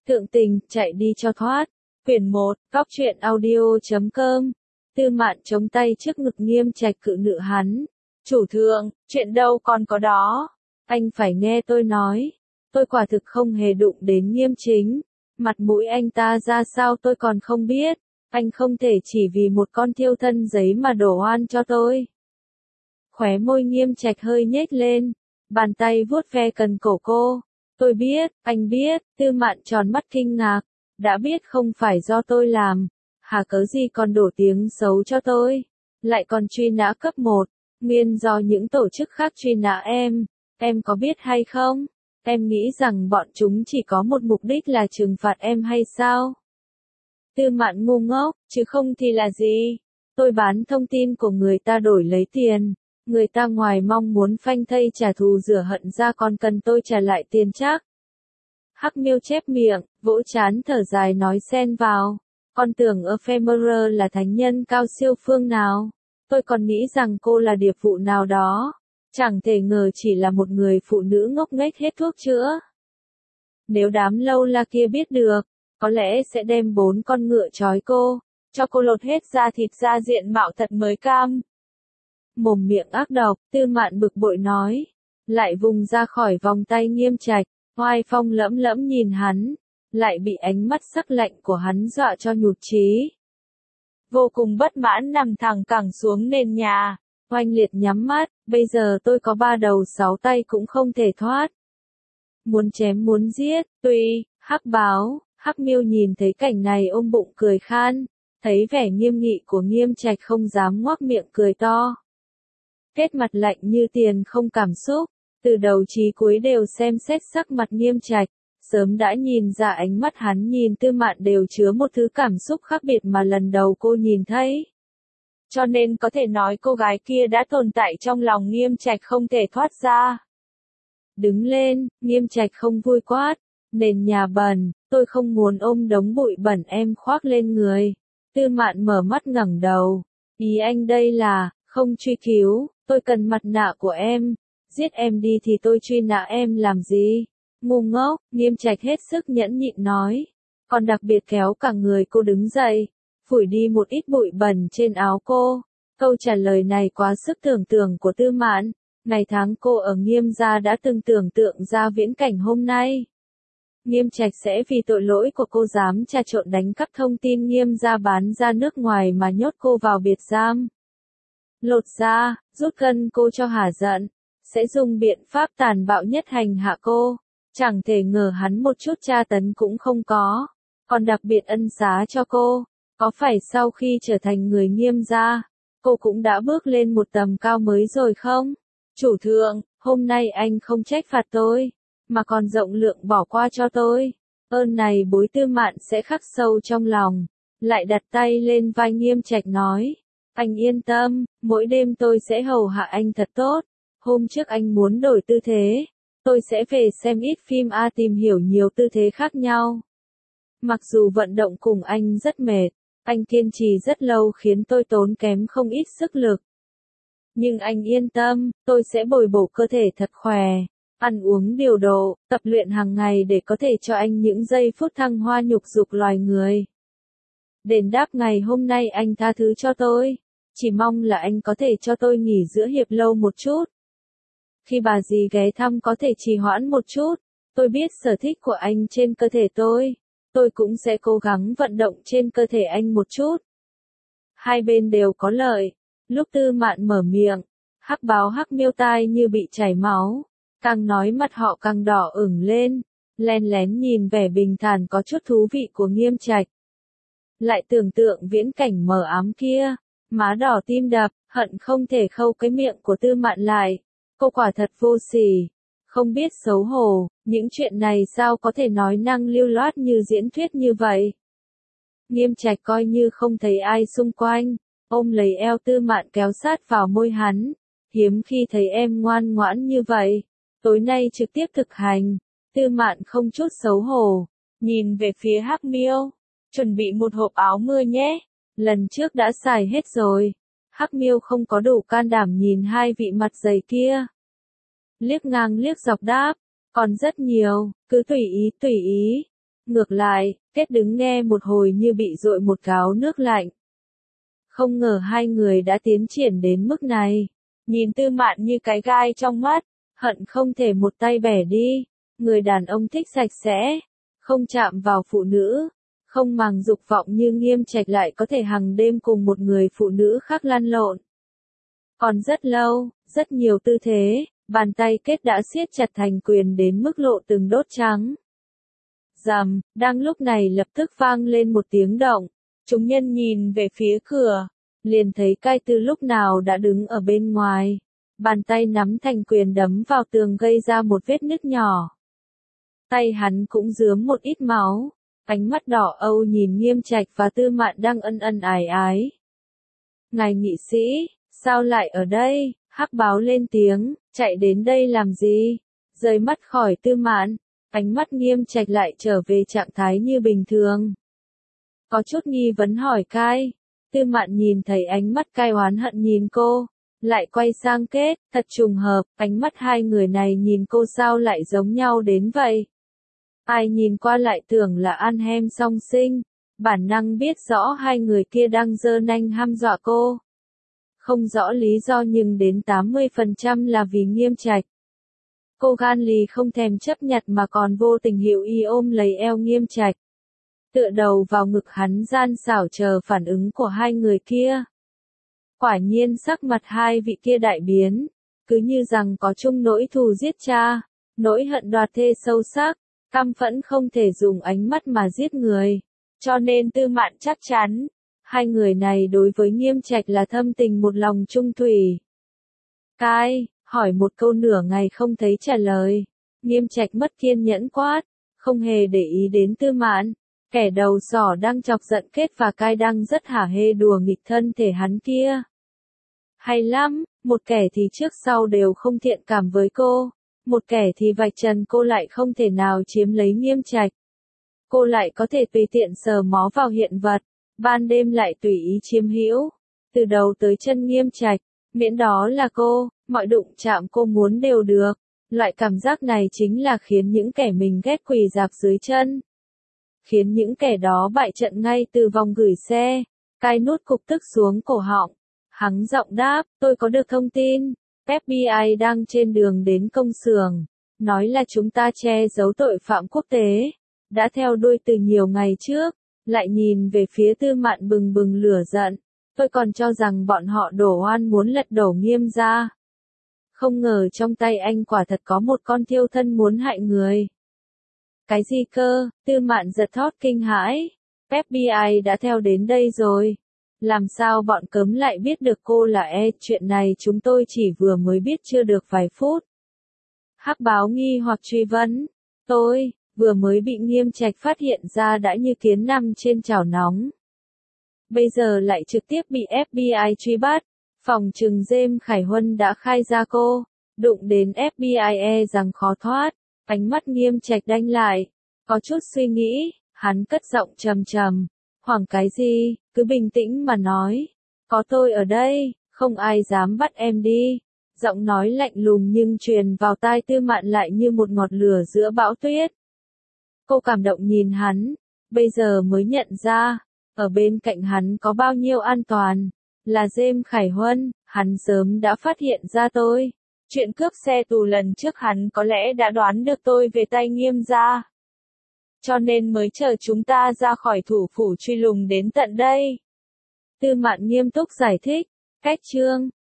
Thượng tình, chạy đi cho thoát. Quyển 1, Cóc truyện audio.com. Tư Mạn chống tay trước ngực Nghiêm Trạch cự nữ hắn. Chủ thượng, chuyện đâu còn có đó. Anh phải nghe tôi nói. Tôi quả thực không hề đụng đến Nghiêm Chính. Mặt mũi anh ta ra sao tôi còn không biết. Anh không thể chỉ vì một con thiêu thân giấy mà đổ oan cho tôi. Khóe môi Nghiêm Trạch hơi nhếch lên. Bàn tay vuốt ve cần cổ cô. Tôi biết, anh biết. Tư Mạn tròn mắt kinh ngạc. Đã biết không phải do tôi làm. Hà cớ gì còn đổ tiếng xấu cho tôi. Lại còn truy nã cấp 1. Nguyên do những tổ chức khác truy nã em. Em có biết hay không? Em nghĩ rằng bọn chúng chỉ có một mục đích là trừng phạt em hay sao? Tư Mạn ngu ngốc, chứ không thì là gì? Tôi bán thông tin của người ta đổi lấy tiền. Người ta ngoài mong muốn phanh thây trả thù rửa hận ra còn cần tôi trả lại tiền chắc. Hắc Miêu chép miệng, vỗ trán thở dài nói xen vào. Con tưởng Ephemerer là thánh nhân cao siêu phương nào. Tôi còn nghĩ rằng cô là điệp vụ nào đó. Chẳng thể ngờ chỉ là một người phụ nữ ngốc nghếch hết thuốc chữa. Nếu đám lâu la kia biết được, có lẽ sẽ đem 4 con ngựa trói cô, cho cô lột hết da thịt ra diện mạo thật mới cam. Mồm miệng ác độc, Tư Mạn bực bội nói. Lại vùng ra khỏi vòng tay Nghiêm Trạch, oai phong lẫm lẫm nhìn hắn, lại bị ánh mắt sắc lạnh của hắn dọa cho nhụt chí. Vô cùng bất mãn nằm thẳng cẳng xuống nền nhà, Oanh Liệt nhắm mắt, bây giờ tôi có 3 đầu 6 tay cũng không thể thoát. Muốn chém muốn giết, tùy, Hắc Báo, Hắc Miêu nhìn thấy cảnh này ôm bụng cười khan, thấy vẻ nghiêm nghị của Nghiêm Trạch không dám ngoác miệng cười to. Kết mặt lạnh như tiền không cảm xúc, từ đầu chí cuối đều xem xét sắc mặt Nghiêm Trạch, sớm đã nhìn ra ánh mắt hắn nhìn Tư Mạn đều chứa một thứ cảm xúc khác biệt mà lần đầu cô nhìn thấy. Cho nên có thể nói cô gái kia đã tồn tại trong lòng Nghiêm Trạch không thể thoát ra. Đứng lên, Nghiêm Trạch không vui quát, nền nhà bẩn, tôi không muốn ôm đống bụi bẩn em khoác lên người. Tư Mạn mở mắt ngẩng đầu, ý anh đây là, không truy cứu, tôi cần mặt nạ của em, giết em đi thì tôi truy nã em làm gì? Ngu ngốc, Nghiêm Trạch hết sức nhẫn nhịn nói, còn đặc biệt kéo cả người cô đứng dậy, phủi đi một ít bụi bẩn trên áo cô. Câu trả lời này quá sức tưởng tượng của Tư Mạn, ngày tháng cô ở Nghiêm gia đã từng tưởng tượng ra viễn cảnh hôm nay. Nghiêm Trạch sẽ vì tội lỗi của cô dám trà trộn đánh cắp thông tin Nghiêm gia bán ra nước ngoài mà nhốt cô vào biệt giam. Lột da, rút gân cô cho hả giận, sẽ dùng biện pháp tàn bạo nhất hành hạ cô. Chẳng thể ngờ hắn một chút tra tấn cũng không có, còn đặc biệt ân xá cho cô. Có phải sau khi trở thành người Nghiêm gia, cô cũng đã bước lên một tầm cao mới rồi không? Chủ thượng, hôm nay anh không trách phạt tôi, mà còn rộng lượng bỏ qua cho tôi. Ơn này bối Tư Mạn sẽ khắc sâu trong lòng. Lại đặt tay lên vai Nghiêm Trạch nói. Anh yên tâm, mỗi đêm tôi sẽ hầu hạ anh thật tốt. Hôm trước anh muốn đổi tư thế. Tôi sẽ về xem ít phim tìm hiểu nhiều tư thế khác nhau. Mặc dù vận động cùng anh rất mệt, anh kiên trì rất lâu khiến tôi tốn kém không ít sức lực. Nhưng anh yên tâm, tôi sẽ bồi bổ cơ thể thật khỏe, ăn uống điều độ, tập luyện hàng ngày để có thể cho anh những giây phút thăng hoa nhục dục loài người. Đền đáp ngày hôm nay anh tha thứ cho tôi, chỉ mong là anh có thể cho tôi nghỉ giữa hiệp lâu một chút. Khi bà dì ghé thăm có thể trì hoãn một chút, tôi biết sở thích của anh trên cơ thể tôi cũng sẽ cố gắng vận động trên cơ thể anh một chút. Hai bên đều có lợi. Lúc Tư Mạn mở miệng, Hắc Báo Hắc Miêu tai như bị chảy máu, càng nói mặt họ càng đỏ ửng lên, len lén nhìn vẻ bình thản có chút thú vị của Nghiêm Trạch. Lại tưởng tượng viễn cảnh mờ ám kia, má đỏ tim đập, hận không thể khâu cái miệng của Tư Mạn lại. Cô quả thật vô sỉ, không biết xấu hổ, những chuyện này sao có thể nói năng lưu loát như diễn thuyết như vậy. Nghiêm Trạch coi như không thấy ai xung quanh, ôm lấy eo Tư Mạn kéo sát vào môi hắn, hiếm khi thấy em ngoan ngoãn như vậy, tối nay trực tiếp thực hành. Tư Mạn không chút xấu hổ, nhìn về phía Hắc Miêu, chuẩn bị một hộp áo mưa nhé, lần trước đã xài hết rồi. Hắc Miêu không có đủ can đảm nhìn hai vị mặt dày kia. Liếc ngang liếc dọc đáp, còn rất nhiều, cứ tùy ý. Ngược lại, Kết đứng nghe một hồi như bị dội một gáo nước lạnh. Không ngờ hai người đã tiến triển đến mức này. Nhìn Tư Mạn như cái gai trong mắt, hận không thể một tay bẻ đi. Người đàn ông thích sạch sẽ, không chạm vào phụ nữ, không màng dục vọng như Nghiêm Trạch lại có thể hằng đêm cùng một người phụ nữ khác lăn lộn. Còn rất lâu, rất nhiều tư thế, bàn tay Kết đã siết chặt thành quyền đến mức lộ từng đốt trắng. Rầm, đang lúc này lập tức vang lên một tiếng động, chúng nhân nhìn về phía cửa, liền thấy Cai Tư lúc nào đã đứng ở bên ngoài, bàn tay nắm thành quyền đấm vào tường gây ra một vết nứt nhỏ. Tay hắn cũng rướm một ít máu, ánh mắt đỏ âu nhìn Nghiêm Trạch và Tư Mạn đang ân ân ái ái. Ngài nghị sĩ, sao lại ở đây? Hắc Báo lên tiếng, chạy đến đây làm gì? Rời mắt khỏi Tư Mạn, ánh mắt Nghiêm Trạch lại trở về trạng thái như bình thường. Có chút nghi vấn hỏi Cai. Tư Mạn nhìn thấy ánh mắt Cai oán hận nhìn cô, lại quay sang Kết, thật trùng hợp, ánh mắt hai người này nhìn cô sao lại giống nhau đến vậy. Ai nhìn qua lại tưởng là An Hem song sinh, bản năng biết rõ hai người kia đang giơ nanh hăm dọa cô. Không rõ lý do nhưng đến 80% là vì Nghiêm Trạch. Cô gan lì không thèm chấp nhận mà còn vô tình hữu ý ôm lấy eo Nghiêm Trạch, tựa đầu vào ngực hắn gian xảo chờ phản ứng của hai người kia. Quả nhiên sắc mặt hai vị kia đại biến, cứ như rằng có chung nỗi thù giết cha, nỗi hận đoạt thê sâu sắc, căm phẫn không thể dùng ánh mắt mà giết người. Cho nên Tư Mạn chắc chắn, hai người này đối với Nghiêm Trạch là thâm tình một lòng trung thủy. Cai, hỏi một câu nửa ngày không thấy trả lời. Nghiêm Trạch mất kiên nhẫn quát, không hề để ý đến Tư Mạn. Kẻ đầu sỏ đang chọc giận Kết và Cai đang rất hả hê đùa nghịch thân thể hắn kia. Hay lắm, một kẻ thì trước sau đều không thiện cảm với cô, một kẻ thì vạch trần cô lại không thể nào chiếm lấy Nghiêm Trạch. Cô lại có thể tùy tiện sờ mó vào hiện vật, ban đêm lại tùy ý chiếm hữu, từ đầu tới chân Nghiêm Trạch, miễn đó là cô, mọi đụng chạm cô muốn đều được. Loại cảm giác này chính là khiến những kẻ mình ghét quỳ rạp dưới chân. Khiến những kẻ đó bại trận ngay từ vòng gửi xe. Cai nuốt cục tức xuống cổ họng. Hắn giọng đáp, tôi có được thông tin. FBI đang trên đường đến công xưởng. Nói là chúng ta che giấu tội phạm quốc tế. Đã theo đuôi từ nhiều ngày trước. Lại nhìn về phía Tư Mạn bừng bừng lửa giận. Tôi còn cho rằng bọn họ đổ oan muốn lật đổ Nghiêm gia. Không ngờ trong tay anh quả thật có một con thiêu thân muốn hại người. Cái gì cơ? Tư Mạn giật thót kinh hãi. FBI đã theo đến đây rồi. Làm sao bọn cấm lại biết được cô là chuyện này chúng tôi chỉ vừa mới biết chưa được vài phút. Hắc Báo nghi hoặc truy vấn. Tôi, vừa mới bị Nghiêm Trạch phát hiện ra đã như kiến nằm trên chảo nóng. Bây giờ lại trực tiếp bị FBI truy bắt. Phòng trừng James Khải Huân đã khai ra cô. Đụng đến FBI rằng khó thoát. Ánh mắt Nghiêm Trạch đanh lại. Có chút suy nghĩ, hắn cất giọng trầm trầm. Hoảng cái gì, cứ bình tĩnh mà nói. Có tôi ở đây, không ai dám bắt em đi. Giọng nói lạnh lùng nhưng truyền vào tai Tư Mạn lại như một ngọn lửa giữa bão tuyết. Cô cảm động nhìn hắn, bây giờ mới nhận ra, ở bên cạnh hắn có bao nhiêu an toàn. Là James Khải Huân, hắn sớm đã phát hiện ra tôi. Chuyện cướp xe tù lần trước hắn có lẽ đã đoán được tôi về tay Nghiêm gia. Cho nên mới chờ chúng ta ra khỏi thủ phủ truy lùng đến tận đây. Tư Mạn nghiêm túc giải thích, cách chương.